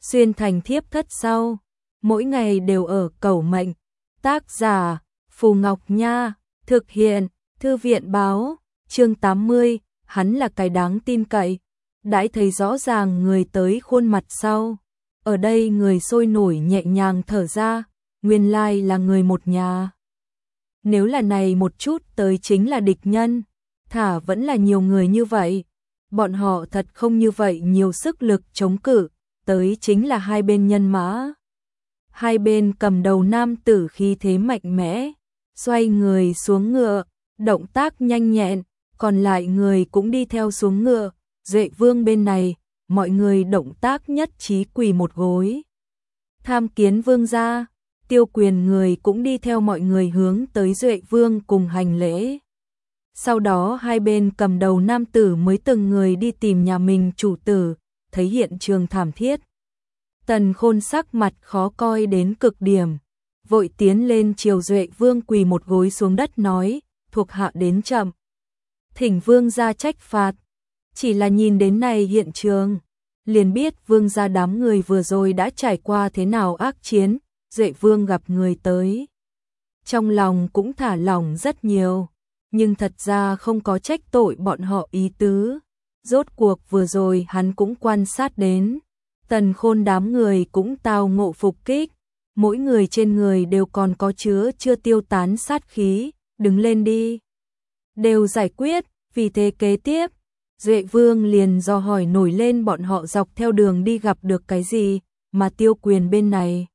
xuyên thành thiếp thất sau, mỗi ngày đều ở cầu mệnh. Tác giả Phù Ngọc Nha, thực hiện Thư viện báo. Chương 80, hắn là cái đáng tin cậy. Đãi thấy rõ ràng người tới khuôn mặt sau, ở đây người sôi nổi nhẹ nhàng thở ra, nguyên lai là người một nhà. Nếu là này một chút tới chính là địch nhân, thả vẫn là nhiều người như vậy, bọn họ thật không như vậy nhiều sức lực chống cự, tới chính là hai bên nhân mã. Hai bên cầm đầu nam tử khí thế mạnh mẽ, xoay người xuống ngựa, động tác nhanh nhẹn, còn lại người cũng đi theo xuống ngựa. Duệ Vương bên này, mọi người động tác nhất trí quỳ một gối. Tham kiến vương gia, Tiêu Quyền người cũng đi theo mọi người hướng tới Duệ Vương cùng hành lễ. Sau đó hai bên cầm đầu nam tử mới từng người đi tìm nhà mình chủ tử, thấy hiện trường thảm thiết. Tần Khôn sắc mặt khó coi đến cực điểm, vội tiến lên chiều Duệ Vương quỳ một gối xuống đất nói, thuộc hạ đến chậm, thỉnh vương gia trách phạt. Chỉ là nhìn đến này hiện trường, liền biết vương gia đám người vừa rồi đã trải qua thế nào ác chiến. Duệ Vương gặp người tới, trong lòng cũng thả lỏng rất nhiều, nhưng thật ra không có trách tội bọn họ ý tứ. Rốt cuộc vừa rồi hắn cũng quan sát đến, Tần Khôn đám người cũng tao ngộ phục kích, mỗi người trên người đều còn có chứa chưa tiêu tán sát khí, đứng lên đi, đều giải quyết. Vì thế kế tiếp, Duệ Vương liền dò hỏi nổi lên bọn họ dọc theo đường đi gặp được cái gì, mà Tiêu Quyền bên này.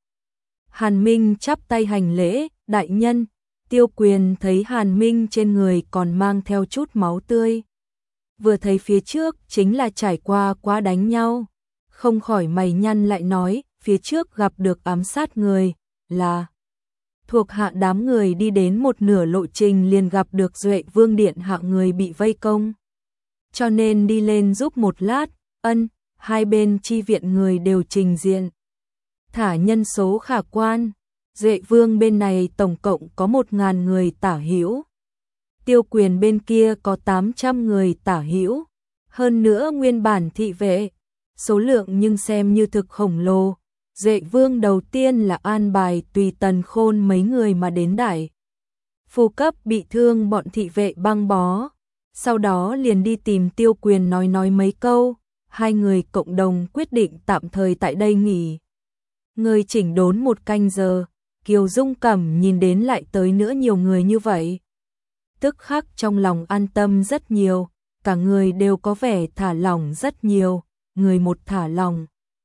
Hàn Minh chắp tay hành lễ, đại nhân. Tiêu Quyền thấy Hàn Minh trên người còn mang theo chút máu tươi, vừa thấy phía trước chính là trải qua quá đánh nhau, không khỏi mày nhăn lại nói, phía trước gặp được ám sát người, là thuộc hạ đám người đi đến một nửa lộ trình liền gặp được Duệ Vương điện hạ người bị vây công, cho nên đi lên giúp một lát. Ân, hai bên chi viện người đều trình diện, thả nhân số khả quan. Duệ Vương bên này tổng cộng có 1000 người tả hữu, Tiêu Quyền bên kia có 800 người tả hữu, hơn nữa nguyên bản thị vệ, số lượng nhưng xem như thực khổng lồ. Duệ Vương đầu tiên là an bài tùy Tần Khôn mấy người mà đến đại phu cấp bị thương bọn thị vệ băng bó, sau đó liền đi tìm Tiêu Quyền nói mấy câu, hai người cộng đồng quyết định tạm thời tại đây nghỉ ngơi chỉnh đốn 1 canh giờ. Kiều Dung Cẩm nhìn đến lại tới nữa nhiều người như vậy, tức khắc trong lòng an tâm rất nhiều, cả người đều có vẻ thả lỏng rất nhiều. Người một thả lỏng,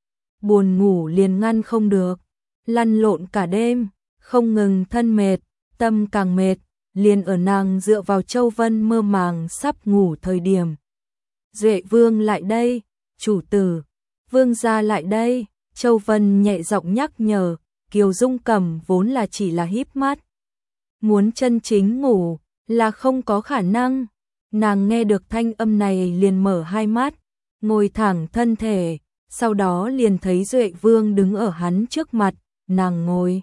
buồn ngủ liền ngăn không được, lăn lộn cả đêm, không ngừng thân mệt, tâm càng mệt, liền ở nàng dựa vào Châu Vân mơ màng sắp ngủ thời điểm. Duệ Vương lại đây, chủ tử, vương gia lại đây, Châu Vân nhẹ giọng nhắc nhở. Kiều Dung Cẩm vốn là chỉ là híp mắt, muốn chân chính ngủ là không có khả năng. Nàng nghe được thanh âm này liền mở hai mắt, ngồi thẳng thân thể, sau đó liền thấy Duệ Vương đứng ở hắn trước mặt, nàng ngồi,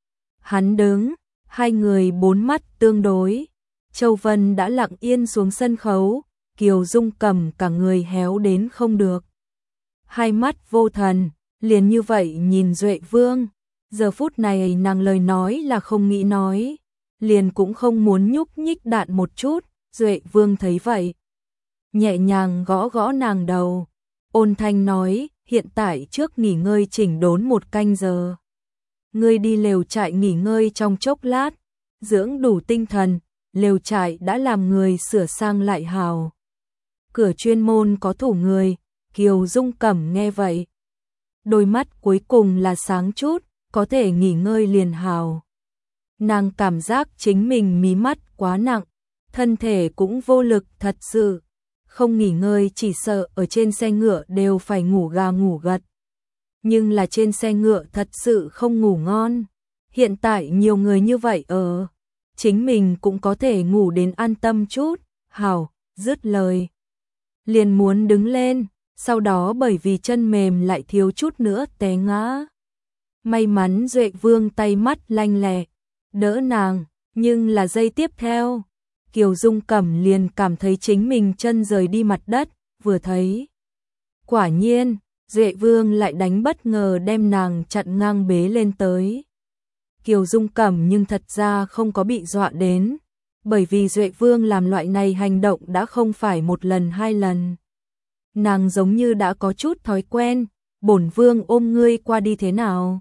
hắn đứng, hai người bốn mắt tương đối. Châu Vân đã lặng yên xuống sân khấu, Kiều Dung Cẩm cả người héo đến không được, hai mắt vô thần, liền như vậy nhìn Duệ Vương. Giờ phút này nàng lời nói là không nghĩ nói, liền cũng không muốn nhúc nhích đạn một chút. Duệ Vương thấy vậy, nhẹ nhàng gõ gõ nàng đầu, ôn thanh nói, hiện tại trước nghỉ ngơi chỉnh đốn 1 canh giờ. Ngươi đi lều trại nghỉ ngơi trong chốc lát, dưỡng đủ tinh thần, lều trại đã làm người sửa sang lại hào. Cửa chuyên môn có thủ người. Kiều Dung Cẩm nghe vậy, đôi mắt cuối cùng là sáng chút, có thể nghỉ ngơi liền hào. Nàng cảm giác chính mình mí mắt quá nặng, thân thể cũng vô lực thật sự, không nghỉ ngơi chỉ sợ ở trên xe ngựa đều phải ngủ gà ngủ gật. Nhưng là trên xe ngựa thật sự không ngủ ngon, hiện tại nhiều người như vậy ở, chính mình cũng có thể ngủ đến an tâm chút. Hảo, dứt lời, liền muốn đứng lên, sau đó bởi vì chân mềm lại thiếu chút nữa té ngã. May mắn Duệ Vương tay mắt lanh lẹ, đỡ nàng, nhưng là giây tiếp theo, Kiều Dung Cẩm liền cảm thấy chính mình chân rời đi mặt đất, vừa thấy. Quả nhiên, Duệ Vương lại đánh bất ngờ đem nàng chặn ngang bế lên tới. Kiều Dung Cẩm nhưng thật ra không có bị dọa đến, bởi vì Duệ Vương làm loại này hành động đã không phải một lần hai lần. Nàng giống như đã có chút thói quen, bổn vương ôm ngươi qua đi thế nào.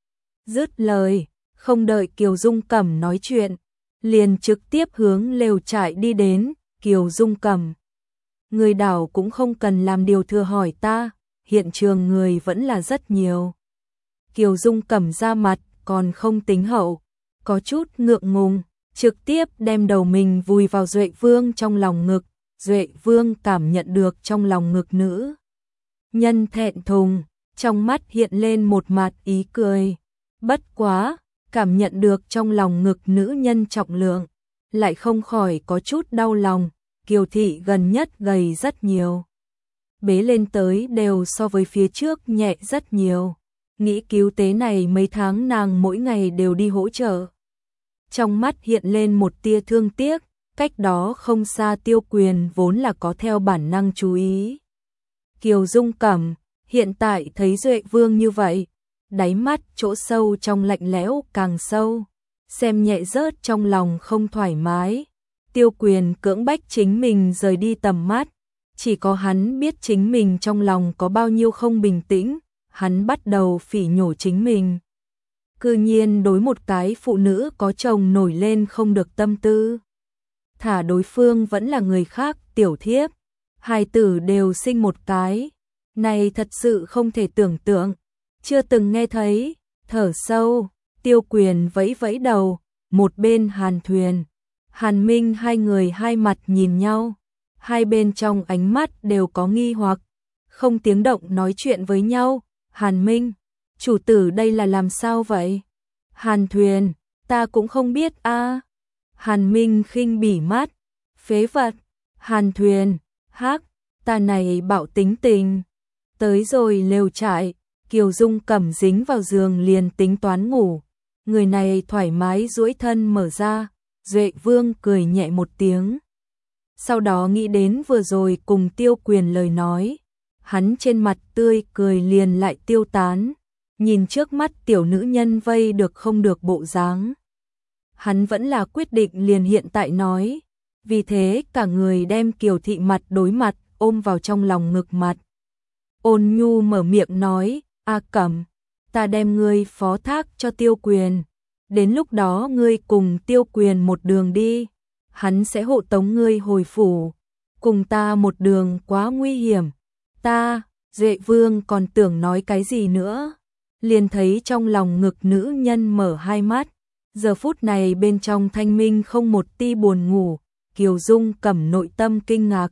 Dứt lời, không đợi Kiều Dung Cẩm nói chuyện, liền trực tiếp hướng lều trại đi đến. Kiều Dung Cẩm, người đảo cũng không cần làm điều thừa hỏi ta, hiện trường người vẫn là rất nhiều. Kiều Dung Cẩm ra mặt còn không tính hậu, có chút ngượng ngùng, trực tiếp đem đầu mình vùi vào Duệ Vương trong lòng ngực. Duệ Vương cảm nhận được trong lòng ngực nữ nhân thẹn thùng, trong mắt hiện lên một mặt ý cười. Bất quá, cảm nhận được trong lòng ngực nữ nhân trọng lượng, lại không khỏi có chút đau lòng. Kiều thị gần nhất gầy rất nhiều, bế lên tới đều so với phía trước nhẹ rất nhiều. Nghĩ cứu tế này mấy tháng nàng mỗi ngày đều đi hỗ trợ. Trong mắt hiện lên một tia thương tiếc, cách đó không xa Tiêu Quyền vốn là có theo bản năng chú ý. Kiều Dung Cẩm hiện tại thấy Duệ Vương như vậy, đáy mắt chỗ sâu trong lạnh lẽo càng sâu, xem nhẹ rớt trong lòng không thoải mái. Tiêu Quyền cưỡng bách chính mình rời đi tầm mắt, chỉ có hắn biết chính mình trong lòng có bao nhiêu không bình tĩnh. Hắn bắt đầu phỉ nhổ chính mình. Cư nhiên đối một cái phụ nữ có chồng nổi lên không được tâm tư. Thả đối phương vẫn là người khác, tiểu thiếp. Hai tử đều sinh một cái. Này thật sự không thể tưởng tượng. Chưa từng nghe thấy. Thở sâu, Tiêu Quyền vẫy vẫy đầu. Một bên Hàn Thuyền, Hàn Minh hai người hai mặt nhìn nhau. Hai bên trong ánh mắt đều có nghi hoặc. Không tiếng động nói chuyện với nhau. Hàn Minh, chủ tử đây là làm sao vậy? Hàn Thuyền, ta cũng không biết a. Hàn Minh khinh bỉ mắt, phế vật. Hàn Thuyền, hắc, ta này bạo tính tình. Tới rồi lều trại, Kiều Dung Cẩm dính vào giường liền tính toán ngủ. Người này thoải mái duỗi thân mở ra, Duệ Vương cười nhẹ một tiếng. Sau đó nghĩ đến vừa rồi cùng Tiêu Quyền lời nói. Hắn trên mặt tươi cười liền lại tiêu tán, nhìn trước mắt tiểu nữ nhân vây được không được bộ dáng. Hắn vẫn là quyết định liền hiện tại nói, vì thế cả người đem Kiều thị mặt đối mặt ôm vào trong lòng ngực mặt. Ôn nhu mở miệng nói, A Cẩm, ta đem ngươi phó thác cho Tiêu Quyền, đến lúc đó ngươi cùng Tiêu Quyền một đường đi, hắn sẽ hộ tống ngươi hồi phủ, cùng ta một đường quá nguy hiểm. Ta, Duệ Vương còn tưởng nói cái gì nữa, liền thấy trong lòng ngực nữ nhân mở hai mắt, giờ phút này bên trong thanh minh không một ti buồn ngủ. Kiều Dung Cẩm nội tâm kinh ngạc,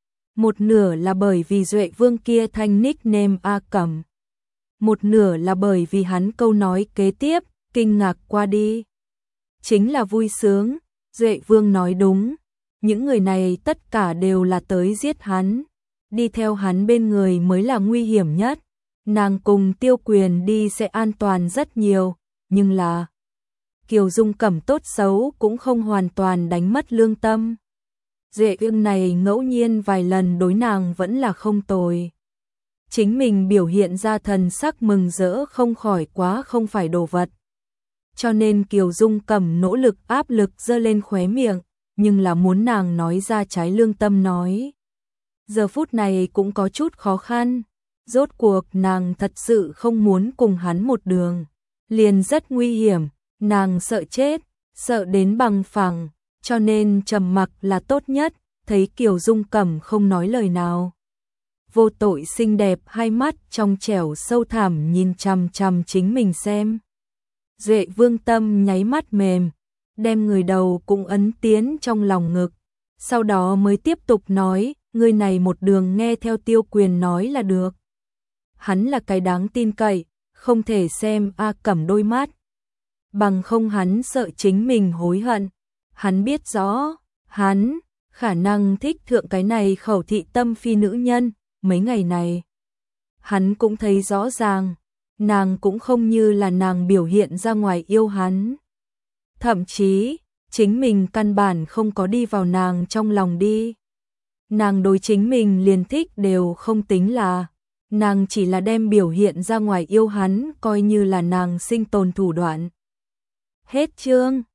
một nửa là bởi vì Duệ Vương kia thanh nickname A Cẩm, một nửa là bởi vì hắn câu nói kế tiếp, kinh ngạc qua đi chính là vui sướng. Duệ Vương nói đúng, những người này tất cả đều là tới giết hắn. Đi theo hắn bên người mới là nguy hiểm nhất. Nàng cùng Tiêu Quyền đi sẽ an toàn rất nhiều, nhưng là Kiều Dung Cẩm tốt xấu cũng không hoàn toàn đánh mất lương tâm. Duệ Vương này ngẫu nhiên vài lần đối nàng vẫn là không tồi. Chính mình biểu hiện ra thần sắc mừng rỡ không khỏi quá không phải đồ vật. Cho nên Kiều Dung Cẩm nỗ lực áp lực giơ lên khóe miệng, nhưng là muốn nàng nói ra trái lương tâm nói. Giờ phút này cũng có chút khó khăn, rốt cuộc nàng thật sự không muốn cùng hắn một đường, liền rất nguy hiểm, nàng sợ chết, sợ đến bằng phẳng, cho nên trầm mặc là tốt nhất. Thấy Kiều Dung Cẩm không nói lời nào, vô tội xinh đẹp hai mắt trong trẻo sâu thẳm nhìn chằm chằm chính mình xem. Duệ Vương tâm nháy mắt mềm, đem người đầu cũng ấn tiến trong lòng ngực, sau đó mới tiếp tục nói, người này một đường nghe theo Tiêu Quyền nói là được. Hắn là cái đáng tin cậy, không thể xem A Cẩm đôi mắt, bằng không hắn sợ chính mình hối hận. Hắn biết rõ, hắn khả năng thích thượng cái này khẩu thị tâm phi nữ nhân. Mấy ngày này hắn cũng thấy rõ ràng, nàng cũng không như là nàng biểu hiện ra ngoài yêu hắn. Thậm chí, chính mình căn bản không có đi vào nàng trong lòng đi. Nàng đối chính mình liền thích đều không tính là, nàng chỉ là đem biểu hiện ra ngoài yêu hắn coi như là nàng sinh tồn thủ đoạn. Hết chương.